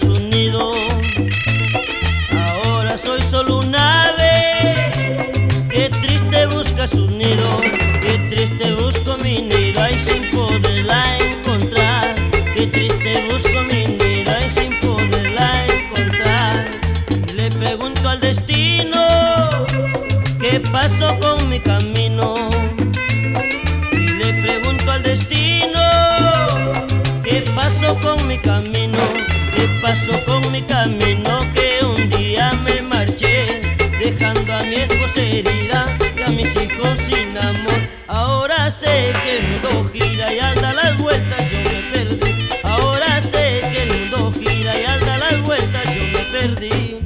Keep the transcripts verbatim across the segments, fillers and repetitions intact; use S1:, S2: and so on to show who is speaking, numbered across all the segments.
S1: su nido. Ahora soy solo un ave que triste busca su nido, que triste busco mi nido, ay, sin poderla encontrar. Qué triste busco mi nido, ay, sin poderla encontrar. Y le pregunto al destino, ¿qué pasó con mi camino? Y le pregunto al destino, ¿qué pasó con mi camino? ¿Qué pasó con mi camino? Que un día me marché, dejando a mi esposa herida y a mis hijos sin amor. Ahora sé que el mundo gira y al dar las vueltas yo me perdí. Ahora sé que el mundo gira y al dar las vueltas yo me perdí.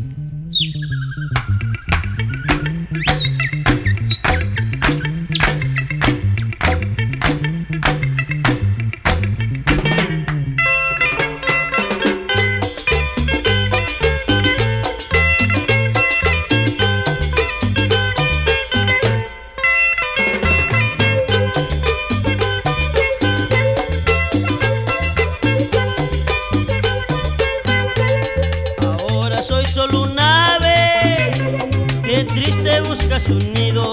S1: Soy solo un ave que triste busca su nido.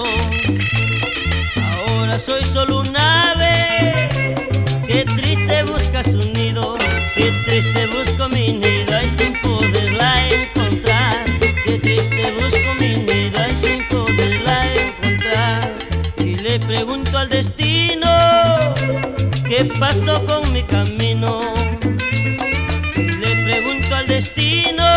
S1: Ahora soy solo un ave que triste busca su nido, que triste busco mi nido, ay, sin poderla encontrar. Que triste busco mi nido, ay, sin poderla encontrar. Y le pregunto al destino, ¿qué pasó con mi camino? Y le pregunto al destino,